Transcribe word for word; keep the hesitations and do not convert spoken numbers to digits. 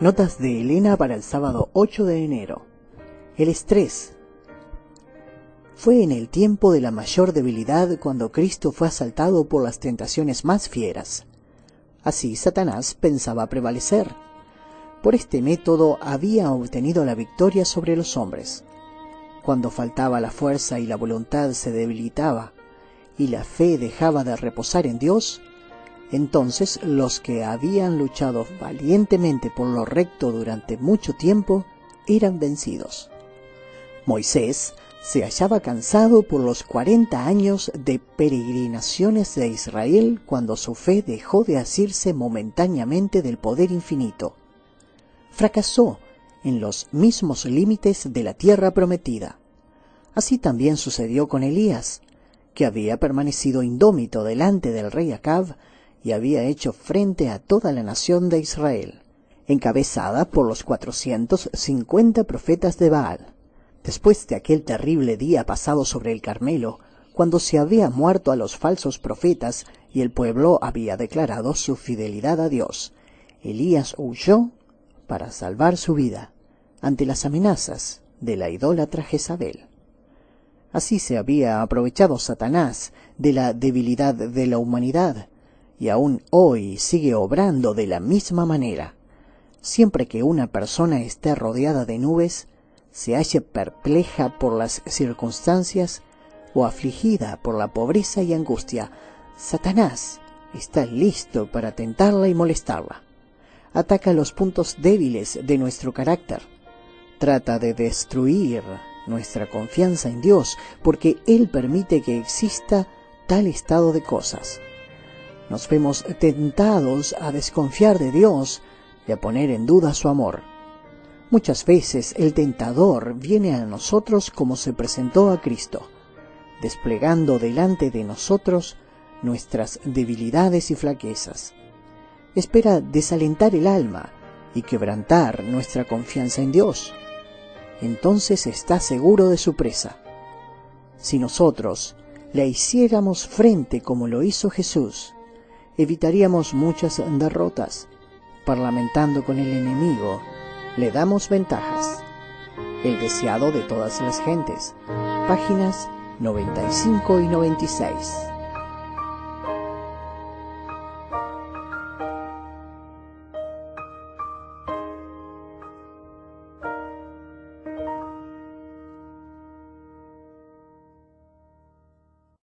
Notas de Elena para el sábado ocho de enero. El estrés. Fue en el tiempo de la mayor debilidad cuando Cristo fue asaltado por las tentaciones más fieras. Así Satanás pensaba prevalecer. Por este método había obtenido la victoria sobre los hombres. Cuando faltaba la fuerza y la voluntad se debilitaba, y la fe dejaba de reposar en Dios, entonces los que habían luchado valientemente por lo recto durante mucho tiempo eran vencidos. Moisés se hallaba cansado por los cuarenta años de peregrinaciones de Israel cuando su fe dejó de asirse momentáneamente del poder infinito. Fracasó en los mismos límites de la tierra prometida. Así también sucedió con Elías, que había permanecido indómito delante del rey Acab y había hecho frente a toda la nación de Israel, encabezada por los cuatrocientos cincuenta profetas de Baal. Después de aquel terrible día pasado sobre el Carmelo, cuando se había muerto a los falsos profetas y el pueblo había declarado su fidelidad a Dios, Elías huyó para salvar su vida ante las amenazas de la idólatra Jezabel. Así se había aprovechado Satanás de la debilidad de la humanidad, y aún hoy sigue obrando de la misma manera. Siempre que una persona esté rodeada de nubes, se halle perpleja por las circunstancias o afligida por la pobreza y angustia, Satanás está listo para tentarla y molestarla. Ataca los puntos débiles de nuestro carácter. Trata de destruir nuestra confianza en Dios, porque Él permite que exista tal estado de cosas. Nos vemos tentados a desconfiar de Dios y a poner en duda su amor. Muchas veces el tentador viene a nosotros como se presentó a Cristo, desplegando delante de nosotros nuestras debilidades y flaquezas. Espera desalentar el alma y quebrantar nuestra confianza en Dios. Entonces está seguro de su presa. Si nosotros le hiciéramos frente como lo hizo Jesús, evitaríamos muchas derrotas. Parlamentando con el enemigo, le damos ventajas. El deseado de todas las gentes. Páginas noventa y cinco y noventa y seis.